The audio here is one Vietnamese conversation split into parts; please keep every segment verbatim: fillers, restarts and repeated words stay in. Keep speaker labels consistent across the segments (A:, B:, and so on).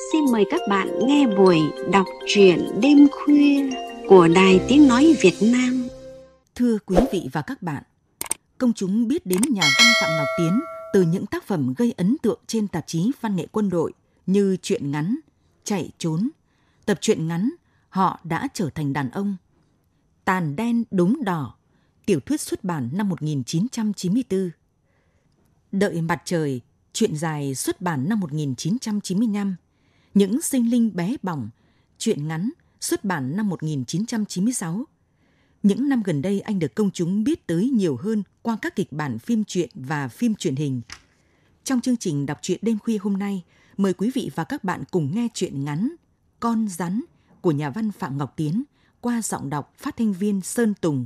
A: xin mời các bạn nghe buổi đọc truyện đêm khuya của Đài Tiếng Nói Việt Nam.
B: Thưa quý vị và các bạn, công chúng biết đến nhà văn Phạm Ngọc Tiến từ những tác phẩm gây ấn tượng trên tạp chí Văn nghệ Quân đội như truyện ngắn Chạy trốn, tập truyện ngắn Họ đã trở thành đàn ông, Tàn đen đốm đỏ, tiểu thuyết xuất bản năm một nghìn chín trăm chín mươi tư, Đợi mặt trời, truyện dài xuất bản năm một nghìn chín trăm chín mươi lăm, Những sinh linh bé bỏng, truyện ngắn xuất bản năm một nghìn chín trăm chín mươi sáu. Những năm gần đây anh được công chúng biết tới nhiều hơn qua các kịch bản phim truyện và phim truyền hình. Trong chương trình đọc truyện đêm khuya hôm nay, mời quý vị và các bạn cùng nghe truyện ngắn Con rắn của nhà văn Phạm Ngọc Tiến qua giọng đọc phát thanh viên Sơn Tùng.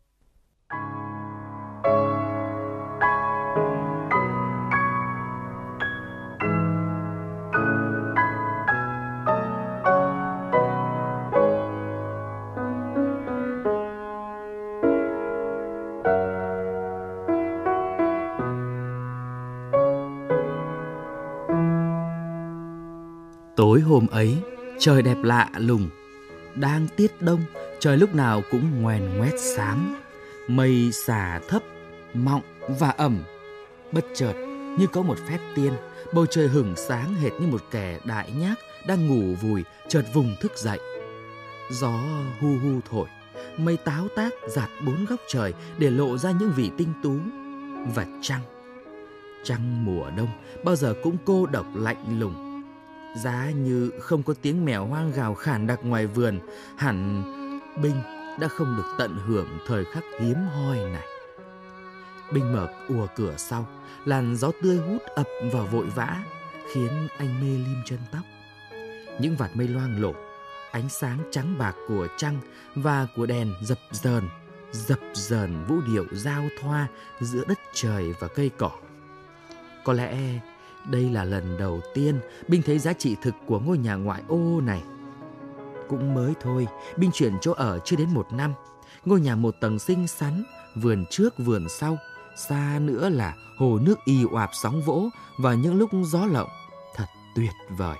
C: Tối hôm ấy, trời đẹp lạ lùng. Đang tiết đông, trời lúc nào cũng ngoèn ngoét xám. Mây xà thấp, mọng và ẩm. Bất chợt, như có một phép tiên, bầu trời hửng sáng hệt như một kẻ đại nhác đang ngủ vùi, chợt vùng thức dậy. Gió hu hu thổi, mây táo tác dạt bốn góc trời để lộ ra những vị tinh tú. Và trăng, trăng mùa đông bao giờ cũng cô độc lạnh lùng. Giá như không có tiếng mèo hoang gào khản đặc ngoài vườn, hẳn Binh đã không được tận hưởng thời khắc hiếm hoi này. Binh mở ùa cửa sau, làn gió tươi hút ập vào vội vã, khiến anh mê lim chân tóc. Những vạt mây loang lổ, ánh sáng trắng bạc của trăng và của đèn dập dờn, dập dờn vũ điệu giao thoa giữa đất trời và cây cỏ. Có lẽ đây là lần đầu tiên Binh thấy giá trị thực của ngôi nhà ngoại ô này. Cũng mới thôi, Binh chuyển chỗ ở chưa đến một năm. Ngôi nhà một tầng xinh xắn, vườn trước vườn sau, xa nữa là hồ nước ì oạp sóng vỗ vào những lúc gió lộng, thật tuyệt vời.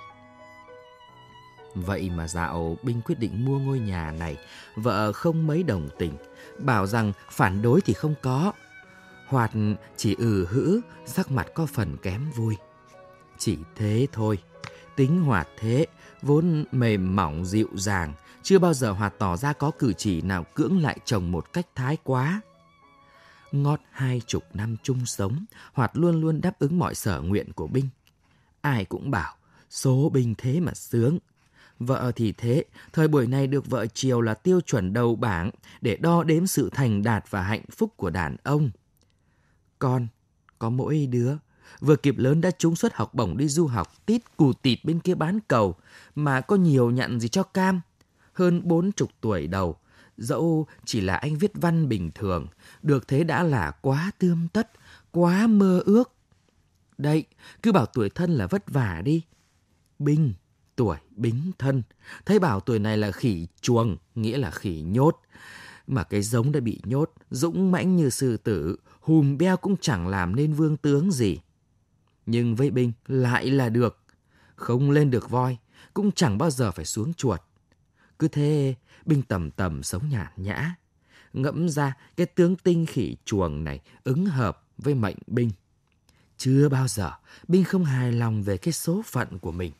C: Vậy mà dạo Binh quyết định mua ngôi nhà này, vợ không mấy đồng tình, bảo rằng phản đối thì không có. Hoạt chỉ ừ hữ, sắc mặt có phần kém vui. Chỉ thế thôi, tính Hoạt thế, vốn mềm mỏng dịu dàng, chưa bao giờ Hoạt tỏ ra có cử chỉ nào cưỡng lại chồng một cách thái quá. Ngót hai chục năm chung sống, Hoạt luôn luôn đáp ứng mọi sở nguyện của Binh. Ai cũng bảo, số Binh thế mà sướng. Vợ thì thế, thời buổi này được vợ chiều là tiêu chuẩn đầu bảng để đo đếm sự thành đạt và hạnh phúc của đàn ông. Con, có mỗi đứa, vừa kịp lớn đã trúng suất học bổng đi du học tít cù tịt bên kia bán cầu, mà có nhiều nhặn gì cho cam. Hơn bốn chục tuổi đầu, dẫu chỉ là anh viết văn bình thường, được thế đã là quá tươm tất, quá mơ ước. Đây, cứ bảo tuổi thân là vất vả đi. Binh, tuổi bính thân, thấy bảo tuổi này là khỉ chuồng, nghĩa là khỉ nhốt. Mà cái giống đã bị nhốt, dũng mãnh như sư tử, hùm beo cũng chẳng làm nên vương tướng gì. Nhưng với Binh lại là được, không lên được voi, cũng chẳng bao giờ phải xuống chuột. Cứ thế, Binh tầm tầm sống nhàn nhã. Ngẫm ra cái tướng tinh khỉ chuồng này ứng hợp với mệnh Binh. Chưa bao giờ Binh không hài lòng về cái số phận của mình.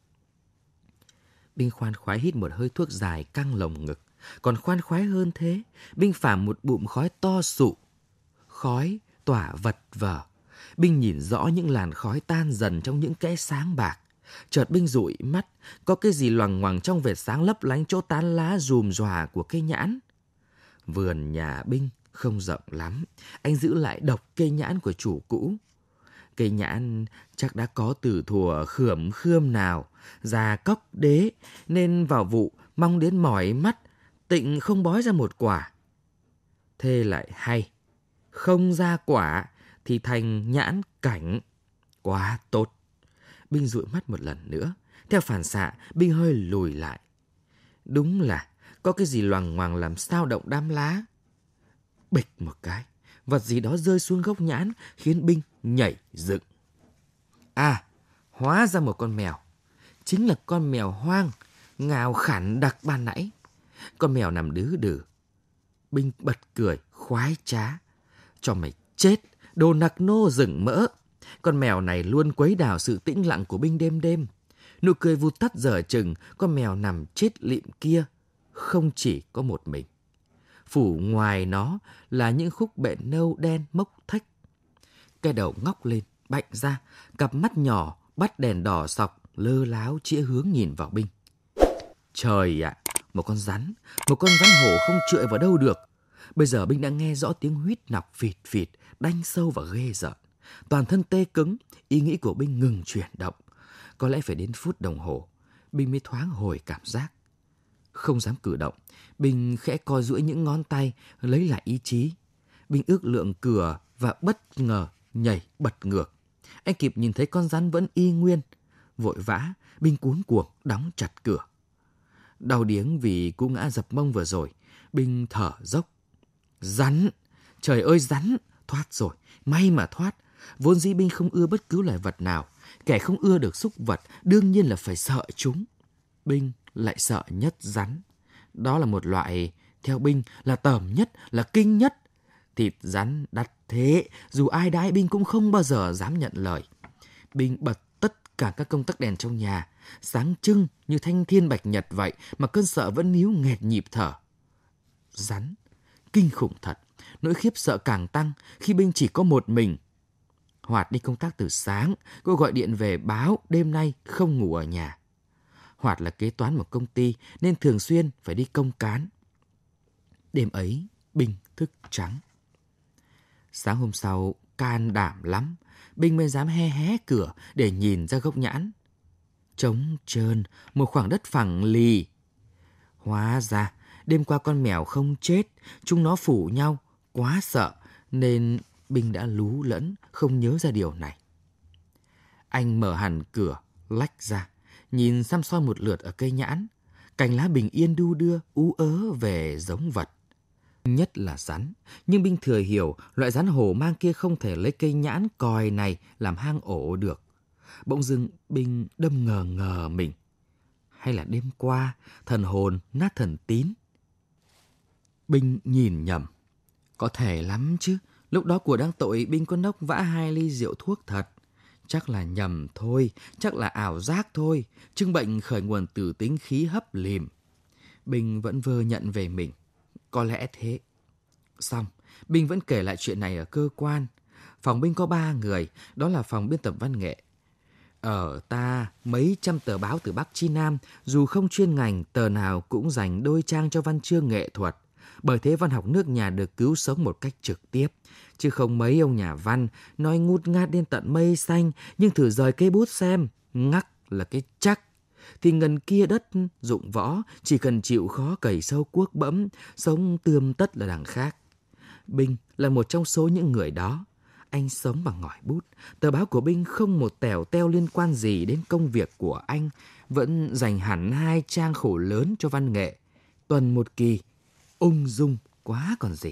C: Binh khoan khoái hít một hơi thuốc dài căng lồng ngực. Còn khoan khoái hơn thế, Binh phả một bụm khói to sụ. Khói tỏa vật vờ. Binh nhìn rõ những làn khói tan dần trong những kẽ sáng bạc. Chợt Binh dụi mắt, có cái gì loằng ngoằng trong vệt sáng lấp lánh chỗ tán lá rùm ròa của cây nhãn. Vườn nhà Binh không rộng lắm, anh giữ lại độc cây nhãn của chủ cũ. Cây nhãn chắc đã có từ thuở khởm khươm nào, già cốc đế, nên vào vụ mong đến mỏi mắt, tịnh không bói ra một quả. Thế lại hay, không ra quả thì thành nhãn cảnh. Quá tốt. Binh dụi mắt một lần nữa. Theo phản xạ, Binh hơi lùi lại. Đúng là có cái gì loằng ngoằng làm sao động đám lá. Bịch một cái, vật gì đó rơi xuống gốc nhãn khiến Binh nhảy dựng. À, hóa ra một con mèo. chính là con mèo hoang, ngào khản đặc ban nãy. Con mèo nằm đứ đừ. Binh bật cười, khoái trá. Cho mày chết, đồ nặc nô rừng mỡ. Con mèo này luôn quấy đảo sự tĩnh lặng của Binh đêm đêm. Nụ cười vụt tắt dở chừng, con mèo nằm chết lịm kia không chỉ có một mình. Phủ ngoài nó là những khúc bện nâu đen mốc thách. Cái đầu ngóc lên, bạnh ra, cặp mắt nhỏ bắt đèn đỏ sọc, lơ láo chĩa hướng nhìn vào Binh. Trời ạ, à, một con rắn, một con rắn hổ không chượi vào đâu được. Bây giờ Binh đã nghe rõ tiếng huýt nọc phịt phịt, đanh sâu và ghê rợn. Toàn thân tê cứng, ý nghĩ của Binh ngừng chuyển động. Có lẽ phải đến phút đồng hồ, Binh mới thoáng hồi cảm giác. Không dám cử động, Binh khẽ co duỗi những ngón tay, lấy lại ý chí. Binh ước lượng cửa và bất ngờ nhảy bật ngược. Anh kịp nhìn thấy con rắn vẫn y nguyên. Vội vã, Binh cuống cuồng đóng chặt cửa. Đau điếng vì cú ngã dập mông vừa rồi, Binh thở dốc. Rắn! Trời ơi rắn! Thoát rồi, may mà thoát. Vốn dĩ Binh không ưa bất cứ loài vật nào. Kẻ không ưa được súc vật đương nhiên là phải sợ chúng. Binh lại sợ nhất rắn. Đó là một loại, theo Binh, là tởm nhất, là kinh nhất. Thịt rắn đắt thế, dù ai đãi Binh cũng không bao giờ dám nhận lời. Binh bật tất cả các công tắc đèn trong nhà, sáng trưng như thanh thiên bạch nhật vậy mà cơn sợ vẫn níu nghẹt nhịp thở. Rắn, kinh khủng thật, nỗi khiếp sợ càng tăng khi Binh chỉ có một mình. Hoạt đi công tác từ sáng, cô gọi điện về báo đêm nay không ngủ ở nhà. Hoạt là kế toán một công ty nên thường xuyên phải đi công cán. Đêm ấy, Binh thức trắng. Sáng hôm sau, can đảm lắm, Binh mới dám hé hé cửa để nhìn ra gốc nhãn. Trống trơn, một khoảng đất phẳng lì. Hóa ra, đêm qua con mèo không chết, chúng nó phủ nhau, quá sợ, nên Binh đã lú lẫn, không nhớ ra điều này. Anh mở hẳn cửa, lách ra, nhìn xăm soi một lượt ở cây nhãn. Cành lá bình yên đu đưa, ú ớ về giống vật. Nhất là rắn, nhưng Binh thừa hiểu loại rắn hổ mang kia không thể lấy cây nhãn còi này làm hang ổ được. Bỗng dưng Binh đâm ngờ ngờ mình. Hay là đêm qua, thần hồn nát thần tín? Binh nhìn nhầm. Có thể lắm chứ, lúc đó của đang tội Binh có nốc vã hai ly rượu thuốc thật. Chắc là nhầm thôi, chắc là ảo giác thôi, chứng bệnh khởi nguồn từ tính khí hấp lìm. Binh vẫn vơ nhận về mình. Có lẽ thế. Xong, Binh vẫn kể lại chuyện này ở cơ quan. Phòng Binh có ba người, đó là phòng biên tập văn nghệ. Ở ta, mấy trăm tờ báo từ Bắc chí Nam, dù không chuyên ngành, tờ nào cũng dành đôi trang cho văn chương nghệ thuật. Bởi thế văn học nước nhà được cứu sống một cách trực tiếp. Chứ không mấy ông nhà văn nói ngút ngát đến tận mây xanh, nhưng thử rời cây bút xem, ngắc là cái chắc. Thì ngần kia đất dụng võ, chỉ cần chịu khó cày sâu cuốc bẫm, sống tươm tất là đằng khác. Binh là một trong số những người đó. Anh sống bằng ngòi bút. Tờ báo của Binh không một tèo teo liên quan gì đến công việc của anh, vẫn dành hẳn hai trang khổ lớn cho văn nghệ. Tuần một kỳ, ung dung quá còn gì.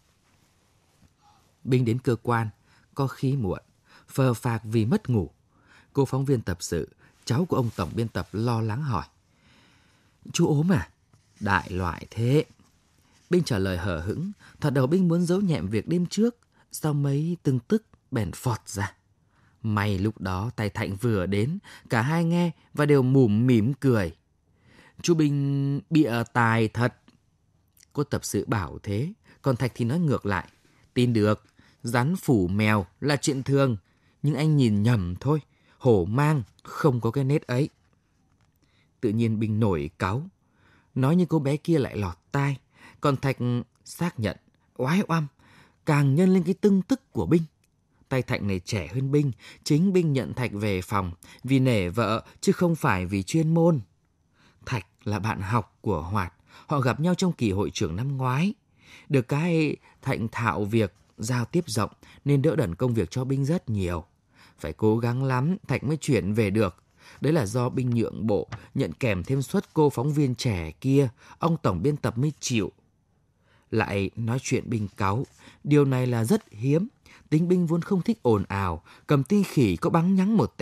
C: Binh đến cơ quan, có khi muộn, phờ phạc vì mất ngủ. Cô phóng viên tập sự, cháu của ông tổng biên tập lo lắng hỏi. Chú ốm à? Đại loại thế. Binh trả lời hờ hững, thật đầu Binh muốn giấu nhẹm việc đêm trước, sau mấy từng tức bèn phọt ra. May lúc đó tay Thạnh vừa đến, cả hai nghe và đều mủm mỉm cười. Chú Binh bịa tài thật. Cô tập sự bảo thế, còn Thạch thì nói ngược lại. Tin được, rắn phủ mèo là chuyện thường, nhưng anh nhìn nhầm thôi, hổ mang không có cái nết ấy. Tự nhiên Binh nổi cáu, nói như cô bé kia lại lọt tai, còn Thạch xác nhận, oái oăm, càng nhân lên cái tưng tức của Binh. Tay Thạnh này trẻ hơn Binh, chính Binh nhận Thạch về phòng vì nể vợ chứ không phải vì chuyên môn. Thạch là bạn học của Hoạt, họ gặp nhau trong kỳ hội trưởng năm ngoái. Được cái Thạnh thạo việc, giao tiếp rộng nên đỡ đần công việc cho Binh rất nhiều. Phải cố gắng lắm Thạch mới chuyển về được. Đấy là do Binh nhượng bộ, nhận kèm thêm suất cô phóng viên trẻ kia, ông tổng biên tập mới chịu. Lại nói chuyện Binh cáu, điều này là rất hiếm. Tính Binh vốn không thích ồn ào, cầm tinh khỉ có bắn nhắng một tẹo,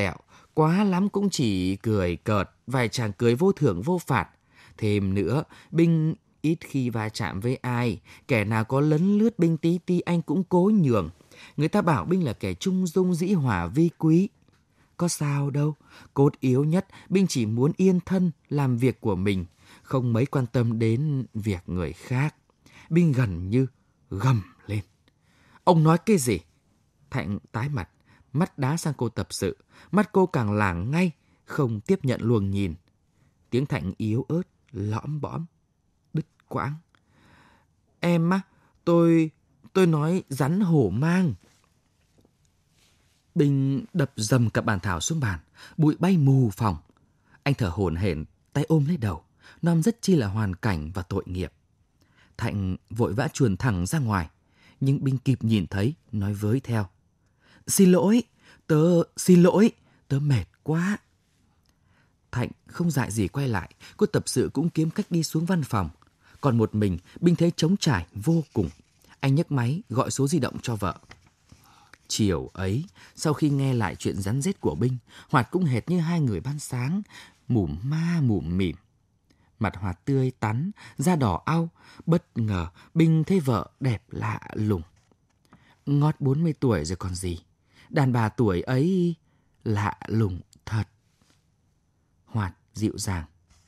C: Quá lắm cũng chỉ cười cợt, vài chàng cười vô thưởng vô phạt. Thêm nữa, Binh ít khi va chạm với ai, kẻ nào có lấn lướt Binh tí ti anh cũng cố nhường. Người ta bảo Binh là kẻ trung dung dĩ hòa vi quý. Có sao đâu, cốt yếu nhất Binh chỉ muốn yên thân làm việc của mình, không mấy quan tâm đến việc người khác. Binh gần như gầm lên. Ông nói cái gì? Thạnh tái mặt, mắt đá sang cô tập sự, mắt cô càng lảng ngay, không tiếp nhận luồng nhìn. Tiếng Thạnh yếu ớt, lõm bõm, đứt quãng. Em á, tôi, tôi nói rắn hổ mang. Binh đập dầm cặp bàn thảo xuống bàn, bụi bay mù phòng. Anh thở hổn hển, tay ôm lấy đầu, nom rất chi là hoàn cảnh và tội nghiệp. Thạnh vội vã chuồn thẳng ra ngoài, nhưng Binh kịp nhìn thấy, nói với theo. Xin lỗi, tớ xin lỗi, tớ mệt quá. Thạnh không dại gì quay lại, cô tập sự cũng kiếm cách đi xuống văn phòng. Còn một mình, Binh thấy trống trải vô cùng. Anh nhấc máy gọi số di động cho vợ. Chiều ấy, sau khi nghe lại chuyện rắn rết của Binh, Hoạt cũng hệt như hai người ban sáng, mủm ma mủm mỉm. Mặt Hoạt tươi tắn, da đỏ au, bất ngờ Binh thấy vợ đẹp lạ lùng. Ngót bốn mươi tuổi rồi còn gì, đàn bà tuổi ấy lạ lùng thật. Hoạt dịu dàng.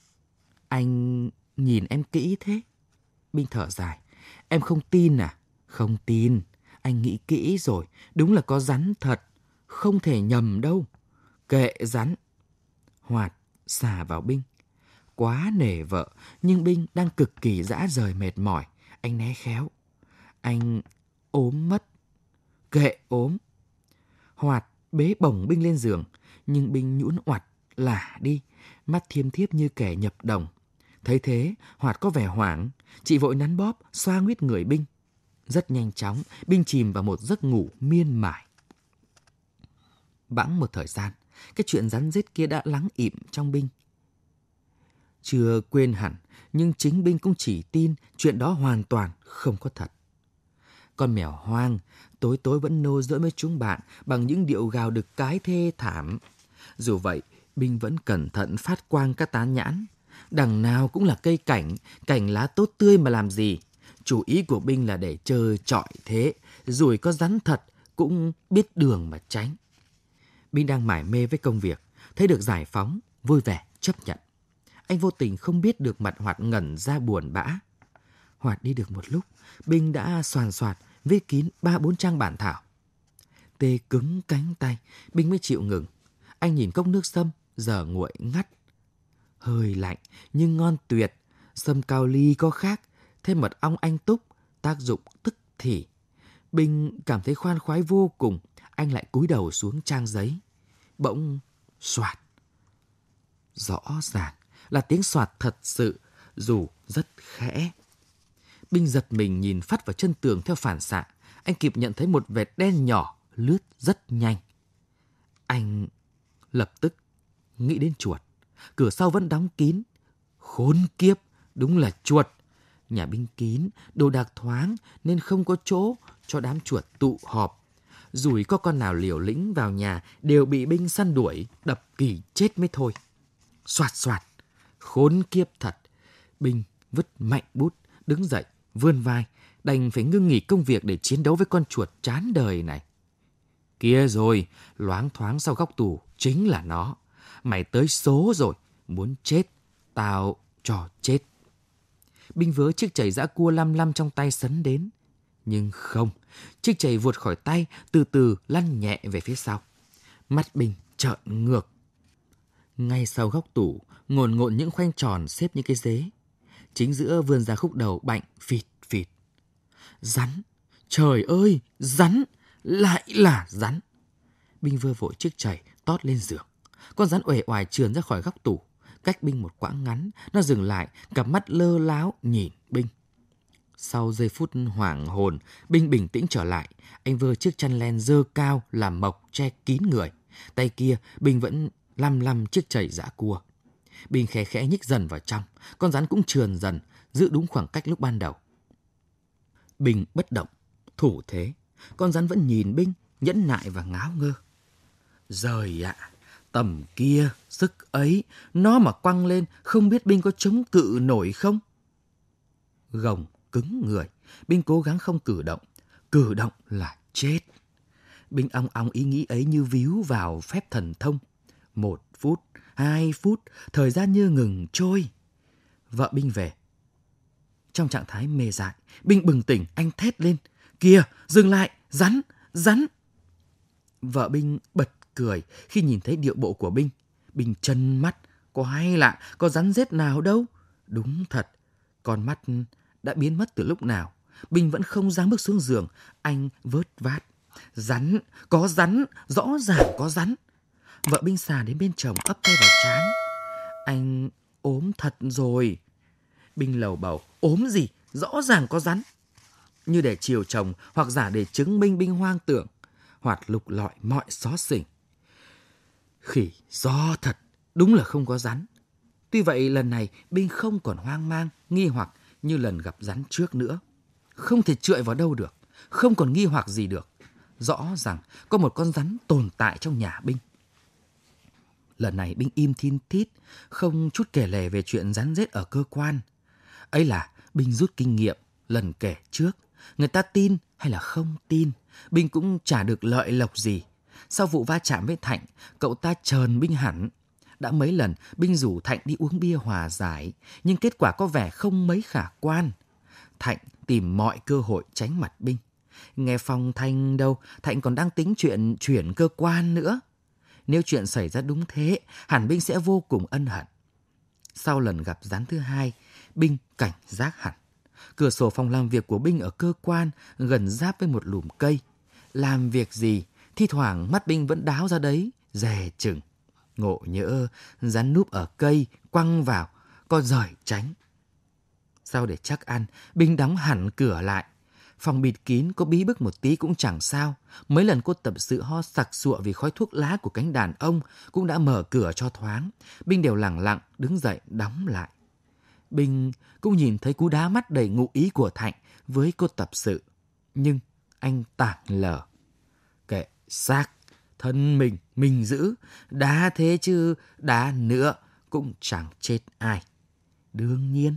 C: Anh nhìn em kỹ thế. Binh thở dài. Em không tin à? Không tin. Anh nghĩ kỹ rồi, đúng là có rắn thật, không thể nhầm đâu. Kệ rắn. Hoạt xả vào Binh. Quá nể vợ, nhưng Binh đang cực kỳ rã rời mệt mỏi. Anh né khéo. Anh ốm mất. Kệ ốm. Hoạt bế bổng Binh lên giường, nhưng Binh nhũn oặt lả đi, mắt thiêm thiếp như kẻ nhập đồng. Thấy thế, Hoạt có vẻ hoảng, chị vội nắn bóp, xoa nguyết người Binh. Rất nhanh chóng, Binh chìm vào một giấc ngủ miên mải. Bẵng một thời gian, cái chuyện rắn rết kia đã lắng ịm trong Binh. Chưa quên hẳn, nhưng chính Binh cũng chỉ tin chuyện đó hoàn toàn không có thật. Con mèo hoang, tối tối vẫn nô giỡn với chúng bạn bằng những điệu gào đực cái thê thảm. Dù vậy, Binh vẫn cẩn thận phát quang các tán nhãn. Đằng nào cũng là cây cảnh, cảnh lá tốt tươi mà làm gì. Chủ ý của Binh là để chơi trọi thế, rồi có rắn thật cũng biết đường mà tránh. Binh đang mải mê với công việc, thấy được giải phóng, vui vẻ chấp nhận. Anh vô tình không biết được mặt Hoạt ngẩn ra buồn bã. Hoạt đi được một lúc, Binh đã soàn soạt viết kín ba bốn trang bản thảo. Tê cứng cánh tay, Binh mới chịu ngừng. Anh nhìn cốc nước sâm, giờ nguội ngắt. Hơi lạnh, nhưng ngon tuyệt. Sâm cao ly có khác, thêm mật ong anh túc, tác dụng tức thì. Binh cảm thấy khoan khoái vô cùng. Anh lại cúi đầu xuống trang giấy. Bỗng soạt. Rõ ràng là tiếng soạt thật sự, dù rất khẽ. Binh giật mình nhìn phắt vào chân tường theo phản xạ. Anh kịp nhận thấy một vệt đen nhỏ lướt rất nhanh. Anh lập tức nghĩ đến chuột. Cửa sau vẫn đóng kín. Khốn kiếp, đúng là chuột. Nhà Binh kín, đồ đạc thoáng nên không có chỗ cho đám chuột tụ họp. Rủi có con nào liều lĩnh vào nhà đều bị Binh săn đuổi, đập kỳ chết mới thôi. Soạt soạt, khốn kiếp thật. Binh vứt mạnh bút, đứng dậy, vươn vai, đành phải ngưng nghỉ công việc để chiến đấu với con chuột chán đời này. Kia rồi, loáng thoáng sau góc tủ, chính là nó. Mày tới số rồi, muốn chết, tao cho chết. Binh vớ chiếc chày giã cua lăm lăm trong tay sấn đến. Nhưng không, chiếc chày vụt khỏi tay, từ từ lăn nhẹ về phía sau. Mắt Binh trợn ngược. Ngay sau góc tủ, ngổn ngộn những khoanh tròn xếp những cái dế. Chính giữa vươn ra khúc đầu bạnh phịt phịt. Rắn! Trời ơi! Rắn! Lại là rắn! Binh vơ vội chiếc chày tót lên giường. Con rắn uể oải trườn ra khỏi góc tủ. Cách Binh một quãng ngắn, nó dừng lại, cặp mắt lơ láo nhìn Binh. Sau giây phút hoảng hồn, Binh bình tĩnh trở lại. Anh vơ chiếc chăn len dơ cao làm mộc che kín người. Tay kia, Binh vẫn lăm lăm chiếc chày giã cua. Binh khẽ khẽ nhích dần vào trong. Con rắn cũng trườn dần, giữ đúng khoảng cách lúc ban đầu. Binh bất động, thủ thế. Con rắn vẫn nhìn Binh, nhẫn nại và ngáo ngơ. Giời ạ, Tầm kia, sức ấy, nó mà quăng lên, không biết Binh có chống cự nổi không? Gồng cứng người, Binh cố gắng không cử động. Cử động là chết. Binh ong ong ý nghĩ ấy như víu vào phép thần thông. Một phút, hai phút, thời gian như ngừng trôi. Vợ Binh về. Trong trạng thái mê dại, Binh bừng tỉnh, anh thét lên. Kìa, dừng lại, rắn, rắn. Vợ Binh bật cười khi nhìn thấy điệu bộ của Binh. Binh trân mắt, quái lạ, có rắn rết nào đâu. Đúng thật, con mắt đã biến mất từ lúc nào. Binh vẫn không dám bước xuống giường, anh vớt vát. Rắn, có rắn, rõ ràng có rắn. Vợ Binh xà đến bên chồng ấp tay vào trán. Anh ốm thật rồi. Binh lầu bầu, ốm gì, rõ ràng có rắn. Như để chiều chồng hoặc giả để chứng minh Binh hoang tưởng, hoặc lục lọi mọi xó xỉnh. Khỉ do thật, đúng là không có rắn. Tuy vậy lần này Binh không còn hoang mang, nghi hoặc như lần gặp rắn trước nữa. Không thể trượi vào đâu được, không còn nghi hoặc gì được. Rõ ràng có một con rắn tồn tại trong nhà Binh. Lần này Binh im thin thít, không chút kể lể về chuyện rắn rết ở cơ quan. Ấy là Binh rút kinh nghiệm lần kể trước. Người ta tin hay là không tin, Binh cũng chả được lợi lộc gì. Sau vụ va chạm với Thạnh, cậu ta trờn Binh hẳn. Đã mấy lần Binh rủ Thạnh đi uống bia hòa giải, nhưng kết quả có vẻ không mấy khả quan. Thạnh tìm mọi cơ hội tránh mặt Binh. Nghe phong thanh đâu, Thạnh còn đang tính chuyện chuyển cơ quan nữa. Nếu chuyện xảy ra đúng thế, hẳn Binh sẽ vô cùng ân hận. Sau lần gặp rắn thứ hai, Binh cảnh giác hẳn. Cửa sổ phòng làm việc của Binh ở cơ quan gần giáp với một lùm cây. Làm việc gì, thi thoảng mắt Binh vẫn đáo ra đấy, dè chừng. Ngộ nhỡ rắn núp ở cây, quăng vào, có giời tránh. Sau để chắc ăn, Binh đóng hẳn cửa lại. Phòng bịt kín, có bí bức một tí cũng chẳng sao. Mấy lần cô tập sự ho sặc sụa vì khói thuốc lá của cánh đàn ông cũng đã mở cửa cho thoáng. Binh đều lẳng lặng đứng dậy đóng lại. Binh cũng nhìn thấy cú đá mắt đầy ngụ ý của Thạnh với cô tập sự. Nhưng anh tảng lờ. Kệ xác, thân mình, mình giữ. Đá thế chứ, đá nữa cũng chẳng chết ai. Đương nhiên.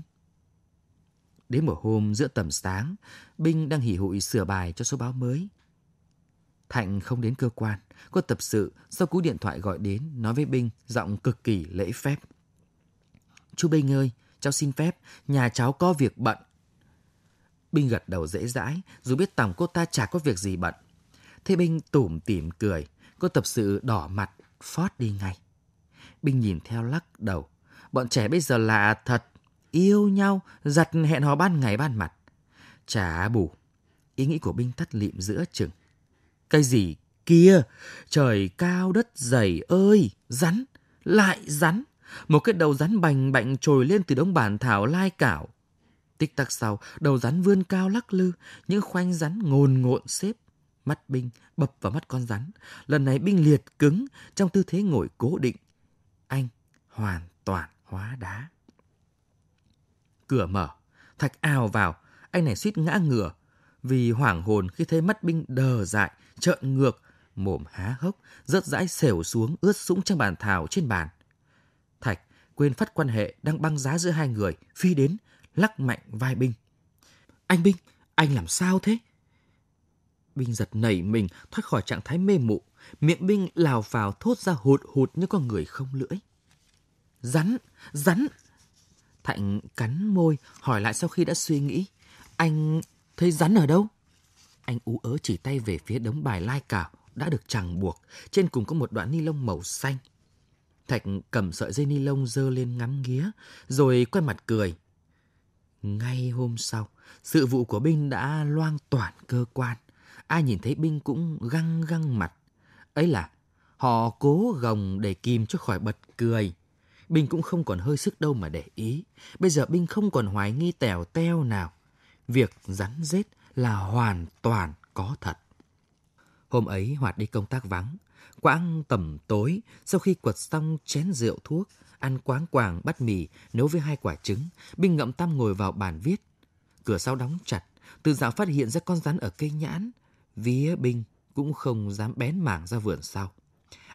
C: Đến một hôm giữa tầm sáng, Binh đang hỉ hụi sửa bài cho số báo mới. Thạnh không đến cơ quan. Cô tập sự sau cú điện thoại gọi đến nói với Binh giọng cực kỳ lễ phép. Chú Binh ơi, cháu xin phép, nhà cháu có việc bận. Binh gật đầu dễ dãi, dù biết tòng cô ta chả có việc gì bận. Thế Binh tủm tỉm cười, cô tập sự đỏ mặt, phót đi ngay. Binh nhìn theo lắc đầu. Bọn trẻ bây giờ lạ thật, yêu nhau, giặt hẹn hò ban ngày ban mặt. Chả bù. Ý nghĩ của Binh tắt lịm giữa chừng. Cái gì kia? Trời cao đất dày ơi! Rắn! Lại rắn! Một cái đầu rắn bành bạnh trồi lên từ đống bản thảo lai cảo. Tích tắc sau, đầu rắn vươn cao lắc lư, những khoanh rắn ngồn ngộn xếp. Mắt Binh bập vào mắt con rắn. Lần này Binh liệt cứng trong tư thế ngồi cố định. Anh hoàn toàn hóa đá. Cửa mở, Thạch ào vào. Anh này suýt ngã ngửa vì hoảng hồn khi thấy mắt Binh đờ dại, trợn ngược, mồm há hốc, rớt rãi xểu xuống ướt sũng trong bàn thảo trên bàn. Thạch quên phắt quan hệ đang băng giá giữa hai người, phi đến, lắc mạnh vai Binh. Anh Binh, anh làm sao thế? Binh giật nảy mình thoát khỏi trạng thái mê mụ. Miệng Binh lào phào thốt ra hụt hụt như con người không lưỡi. Rắn, rắn. Thạnh cắn môi, hỏi lại sau khi đã suy nghĩ. Anh thấy rắn ở đâu? Anh ú ớ chỉ tay về phía đống bài lai cảo đã được chằng buộc. Trên cùng có một đoạn ni lông màu xanh. Thạch cầm sợi dây ni lông giơ lên ngắm nghía, rồi quay mặt cười. Ngay hôm sau, sự vụ của Binh đã loang toản cơ quan. Ai nhìn thấy Binh cũng găng găng mặt. Ấy là họ cố gồng để kìm cho khỏi bật cười. Binh cũng không còn hơi sức đâu mà để ý. Bây giờ Binh không còn hoài nghi tèo teo nào. Việc rắn rết là hoàn toàn có thật. Hôm ấy Hoạt đi công tác vắng. Quãng tầm tối, sau khi quật xong chén rượu thuốc, ăn quáng quàng bát mì nấu với hai quả trứng, Binh ngậm tăm ngồi vào bàn viết. Cửa sau đóng chặt, từ dạo phát hiện ra con rắn ở cây nhãn. Vía Binh cũng không dám bén mảng ra vườn sau.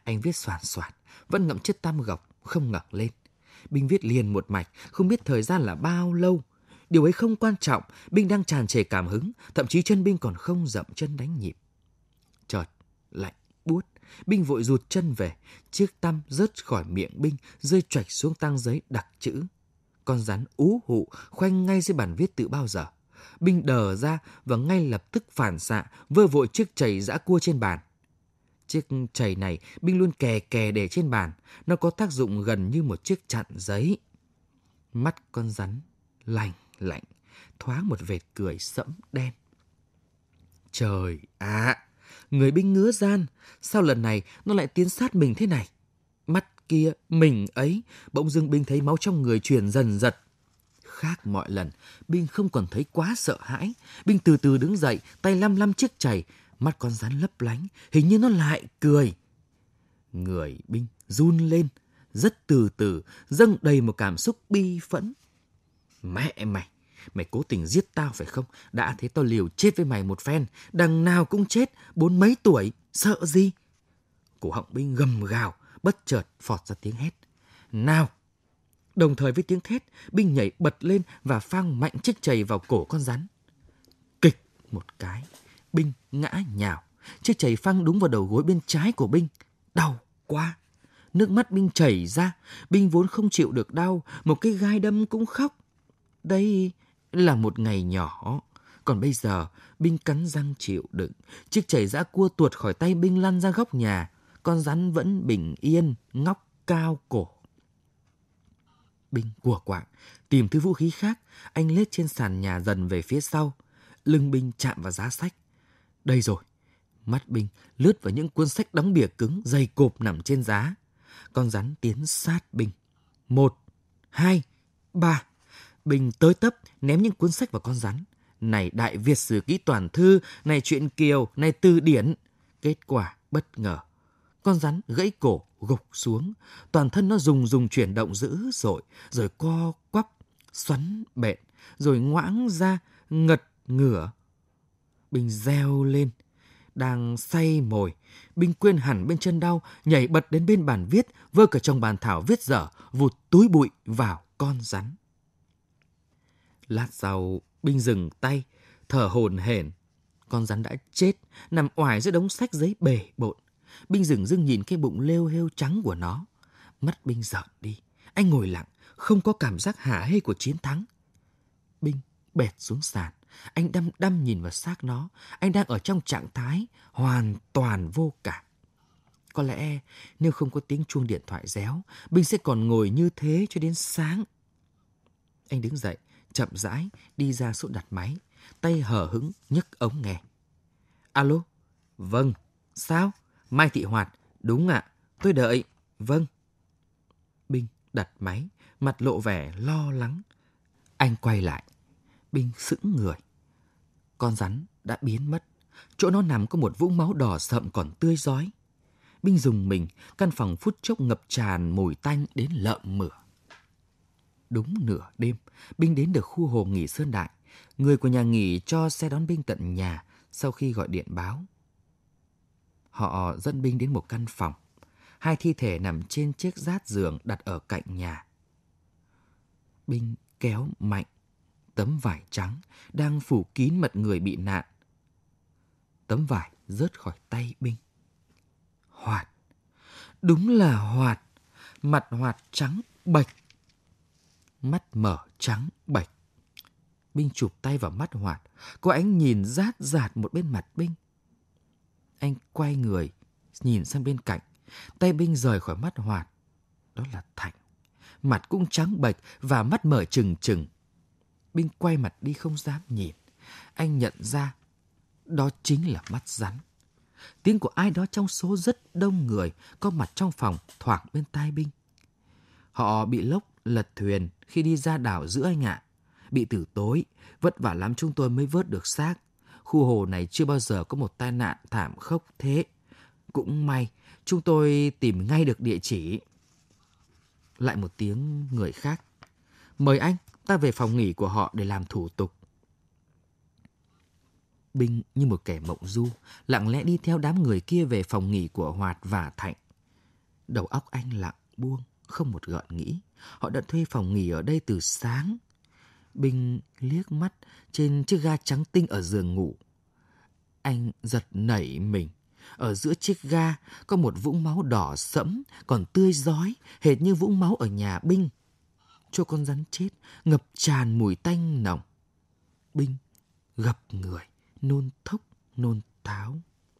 C: Anh viết xoàn xoạt, vẫn ngậm chiếc tăm gọc, không ngẩng lên. Binh viết liền một mạch, không biết thời gian là bao lâu. Điều ấy không quan trọng, Binh đang tràn trề cảm hứng, thậm chí chân Binh còn không dậm chân đánh nhịp. Chợt, lạnh buốt, Binh vội rụt chân về, chiếc tăm rớt khỏi miệng Binh, rơi choạch xuống tang giấy đặc chữ. Con rắn ú hụ khoanh ngay dưới bàn viết từ bao giờ. Binh đờ ra và ngay lập tức phản xạ vơ vội chiếc chày giã cua trên bàn. Chiếc chày này Binh luôn kè kè để trên bàn, nó có tác dụng gần như một chiếc chặn giấy. Mắt con rắn lạnh lạnh, thoáng một vệt cười sẫm đen. Trời ạ, à, người Binh ngứa gian, sao lần này nó lại tiến sát mình thế này? Mắt kia, mình ấy, bỗng dưng Binh thấy máu trong người truyền dần dật. Khác mọi lần, Binh không còn thấy quá sợ hãi. Binh từ từ đứng dậy, tay lăm lăm chiếc chày, mắt con rắn lấp lánh, hình như nó lại cười. Người Binh run lên, rất từ từ, dâng đầy một cảm xúc bi phẫn. Mẹ mày, mày cố tình giết tao phải không? Đã thế tao liều chết với mày một phen, đằng nào cũng chết, bốn mấy tuổi, sợ gì? Cổ họng Binh gầm gào, bất chợt phọt ra tiếng hét. Nào! Đồng thời với tiếng thét, Binh nhảy bật lên và phang mạnh chiếc chày vào cổ con rắn. Kịch một cái, Binh ngã nhào. Chiếc chày phang đúng vào đầu gối bên trái của Binh. Đau quá! Nước mắt Binh chảy ra. Binh vốn không chịu được đau, một cái gai đâm cũng khóc. Đây là một ngày nhỏ. Còn bây giờ, Binh cắn răng chịu đựng. Chiếc chày giã cua tuột khỏi tay Binh lăn ra góc nhà. Con rắn vẫn bình yên, ngóc cao cổ. Binh của quạng, tìm thứ vũ khí khác. Anh lết trên sàn nhà dần về phía sau. Lưng Binh chạm vào giá sách. Đây rồi. Mắt Binh lướt vào những cuốn sách đóng bìa cứng, dày cộp nằm trên giá. Con rắn tiến sát Binh. Một, hai, ba. Binh tới tấp ném những cuốn sách vào con rắn. Này Đại Việt Sử Ký Toàn Thư, này Truyện Kiều, này Từ Điển. Kết quả bất ngờ. Con rắn gãy cổ gục xuống. Toàn thân nó rùng rùng chuyển động dữ dội, rồi co quắp, xoắn bện, rồi ngoãng ra, ngật ngửa. Binh reo lên. Đang say mồi, Binh quên hẳn bên chân đau, nhảy bật đến bên bàn viết, vơ cả chồng bàn thảo viết dở, vụt túi bụi vào con rắn. Lát sau, Binh dừng tay, thở hổn hển. Con rắn đã chết, nằm oải giữa đống sách giấy bề bộn. Binh dừng dưng nhìn cái bụng lêu hêu trắng của nó. Mắt Binh rợn đi. Anh ngồi lặng, không có cảm giác hả hê của chiến thắng. Binh bệt xuống sàn. Anh đăm đăm nhìn vào xác nó. Anh đang ở trong trạng thái hoàn toàn vô cảm. Có lẽ nếu không có tiếng chuông điện thoại réo, Binh sẽ còn ngồi như thế cho đến sáng. Anh đứng dậy, chậm rãi đi ra chỗ đặt máy, tay hở hững nhấc ống nghe. Alo? Vâng. Sao? Mai Thị Hoạt. Đúng ạ. Tôi đợi. Vâng. Binh đặt máy, mặt lộ vẻ lo lắng. Anh quay lại. Binh sững người. Con rắn đã biến mất. Chỗ nó nằm có một vũng máu đỏ sậm còn tươi rói. Binh rùng mình, căn phòng phút chốc ngập tràn mùi tanh đến lợm mửa. Đúng nửa đêm, Binh đến được khu hồ nghỉ Sơn Đại. Người của nhà nghỉ cho xe đón Binh tận nhà sau khi gọi điện báo. Họ dẫn Binh đến một căn phòng. Hai thi thể nằm trên chiếc rát giường đặt ở cạnh nhà. Binh kéo mạnh tấm vải trắng đang phủ kín mật người bị nạn. Tấm vải rớt khỏi tay Binh. Hoạt. Đúng là Hoạt. Mặt Hoạt trắng bệch. Mắt mở trắng bệch. Binh chụp tay vào mắt Hoạt. Có ánh nhìn rát rạt một bên mặt Binh. Anh quay người, nhìn sang bên cạnh. Tay Binh rời khỏi mắt Hoạt. Đó là Thạnh. Mặt cũng trắng bệch và mắt mở trừng trừng. Binh quay mặt đi không dám nhìn. Anh nhận ra đó chính là mắt rắn. Tiếng của ai đó trong số rất đông người có mặt trong phòng thoảng bên tai Binh. Họ bị lốc lật thuyền khi đi ra đảo giữa anh ạ. Bị từ tối, vất vả lắm chúng tôi mới vớt được xác. Khu hồ này chưa bao giờ có một tai nạn thảm khốc thế. Cũng may, chúng tôi tìm ngay được địa chỉ. Lại một tiếng người khác. Mời anh, ta về phòng nghỉ của họ để làm thủ tục. Binh như một kẻ mộng du, lặng lẽ đi theo đám người kia về phòng nghỉ của Hoạt và Thạnh. Đầu óc anh lặng buông, không một gợn nghĩ. Họ đã thuê phòng nghỉ ở đây từ sáng. Binh liếc mắt trên chiếc ga trắng tinh ở giường ngủ. Anh giật nảy mình. Ở giữa chiếc ga có một vũng máu đỏ sẫm, còn tươi rói, hệt như vũng máu ở nhà Binh. Chỗ con rắn chết ngập tràn mùi tanh nồng. Binh gập người, nôn thốc, nôn tháo.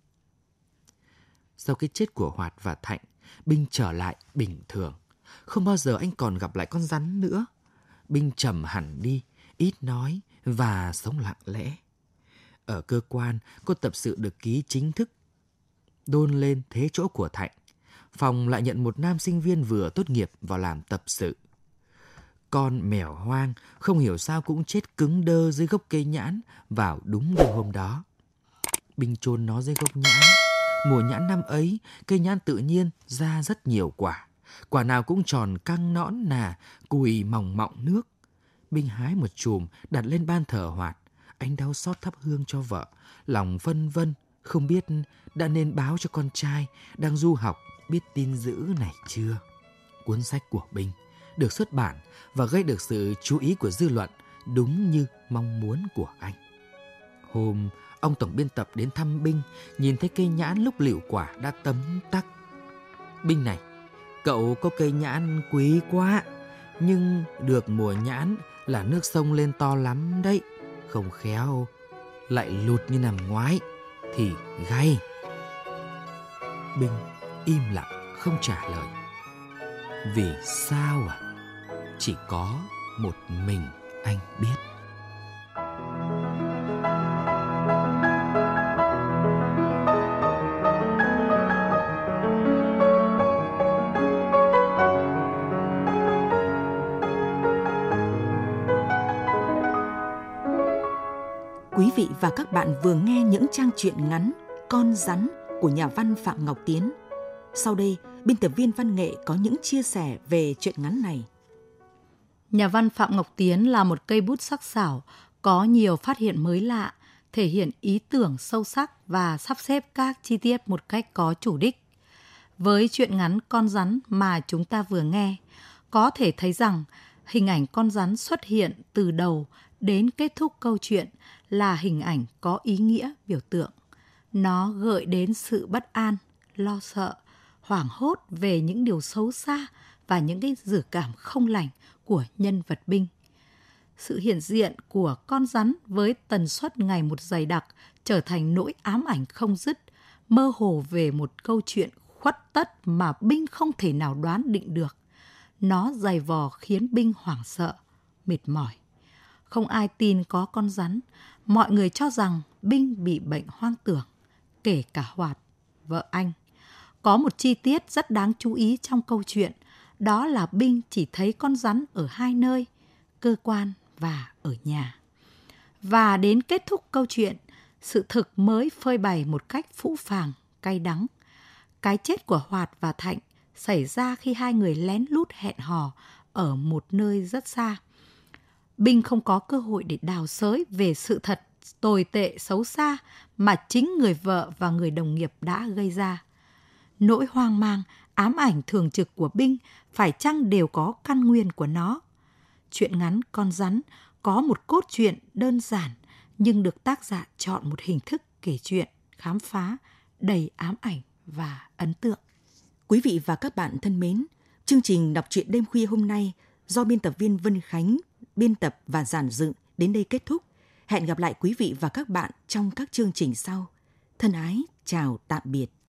C: Sau cái chết của Hoạt và Thạnh, Binh trở lại bình thường. Không bao giờ anh còn gặp lại con rắn nữa. Binh trầm hẳn đi, ít nói và sống lặng lẽ. Ở cơ quan, cô tập sự được ký chính thức, đôn lên thế chỗ của Thạnh. Phòng lại nhận một nam sinh viên vừa tốt nghiệp vào làm tập sự. Con mèo hoang không hiểu sao cũng chết cứng đơ dưới gốc cây nhãn vào đúng đêm hôm đó. Binh chôn nó dưới gốc nhãn. Mùa nhãn năm ấy, cây nhãn tự nhiên ra rất nhiều quả. Quả nào cũng tròn căng nõn nà, cùi mỏng mọng nước. Binh hái một chùm đặt lên ban thờ Hoạt. Anh đau xót thắp hương cho vợ, lòng phân vân, không biết đã nên báo cho con trai đang du học biết tin dữ này chưa. Cuốn sách của Binh được xuất bản và gây được sự chú ý của dư luận đúng như mong muốn của anh. Hôm ông tổng biên tập đến thăm Binh, nhìn thấy cây nhãn lúc lựu quả đã tấm tắc. Binh này, cậu có cây nhãn quý quá, nhưng được mùa nhãn là nước sông lên to lắm đấy. Không khéo lại lụt như năm ngoái thì gay. Binh im lặng không trả lời. Vì sao à? Chỉ có một mình anh biết.
B: Quý vị và các bạn vừa nghe những trang truyện ngắn Con rắn của nhà văn Phạm Ngọc Tiến. Sau đây, biên tập viên văn nghệ có những chia sẻ về truyện ngắn này.
D: Nhà văn Phạm Ngọc Tiến là một cây bút sắc sảo, có nhiều phát hiện mới lạ, thể hiện ý tưởng sâu sắc và sắp xếp các chi tiết một cách có chủ đích. Với truyện ngắn Con rắn mà chúng ta vừa nghe, có thể thấy rằng hình ảnh con rắn xuất hiện từ đầu đến kết thúc câu chuyện là hình ảnh có ý nghĩa biểu tượng. Nó gợi đến sự bất an, lo sợ, hoảng hốt về những điều xấu xa và những cái dự cảm không lành của nhân vật Binh. Sự hiện diện của con rắn với tần suất ngày một dày đặc trở thành nỗi ám ảnh không dứt, mơ hồ về một câu chuyện khuất tất mà Binh không thể nào đoán định được. Nó dày vò khiến Binh hoảng sợ, mệt mỏi. Không ai tin có con rắn. Mọi người cho rằng Binh bị bệnh hoang tưởng, kể cả Hoạt, vợ anh. Có một chi tiết rất đáng chú ý trong câu chuyện, đó là Binh chỉ thấy con rắn ở hai nơi, cơ quan và ở nhà. Và đến kết thúc câu chuyện, sự thực mới phơi bày một cách phũ phàng, cay đắng. Cái chết của Hoạt và Thạnh xảy ra khi hai người lén lút hẹn hò ở một nơi rất xa. Binh không có cơ hội để đào xới về sự thật tồi tệ xấu xa mà chính người vợ và người đồng nghiệp đã gây ra. Nỗi hoang mang, ám ảnh thường trực của Binh phải chăng đều có căn nguyên của nó. Chuyện ngắn Con rắn có một cốt truyện đơn giản nhưng được tác giả chọn một hình thức kể chuyện, khám phá, đầy ám ảnh và ấn tượng.
B: Quý vị và các bạn thân mến, chương trình đọc truyện đêm khuya hôm nay do biên tập viên Vân Khánh biên tập và dàn dựng đến đây kết thúc. Hẹn gặp lại quý vị và các bạn trong các chương trình sau. Thân ái, chào tạm biệt.